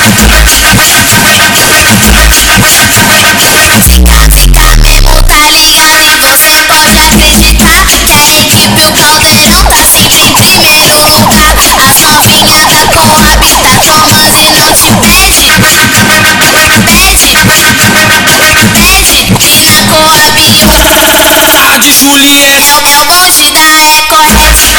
mesmo tá ligado e você pode acreditar que a equipe o Caldeirão tá sempre em primeiro lugar. As novinha com habitat trombas e não te pede, que na Coab A de Juliette é o bonde da Ecoret.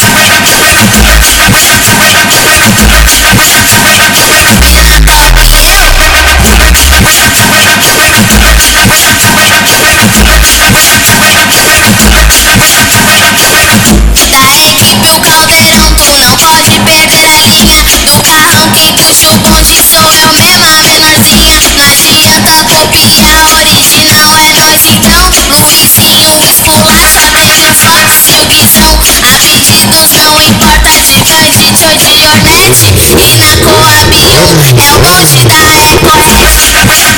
O Caldeirão, tu não pode perder a linha. Do carrão que puxa o bonde sou eu mesma, menorzinha. Não adianta copiar, original é nós então. Luizinho esculacha, deixa os fortes e o guizão. A pedidos não importa de Candide ou de Ornette. E na Coab é o bonde da Ecoret.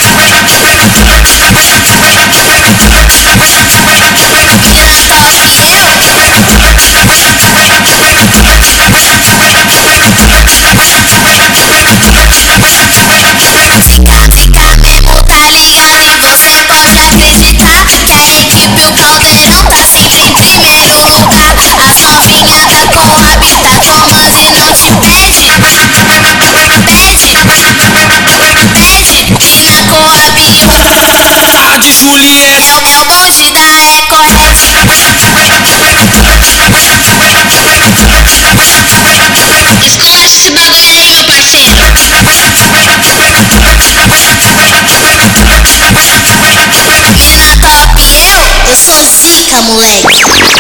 Você pode acreditar que a equipe o Caldeirão tá sempre em primeiro lugar. As novinha com habitat trombas e não te pede, que na Coab A de Juliette é o bonde da Ecoret. Esculacha esse bagulho aí, meu parceiro. Eu sou zica, moleque.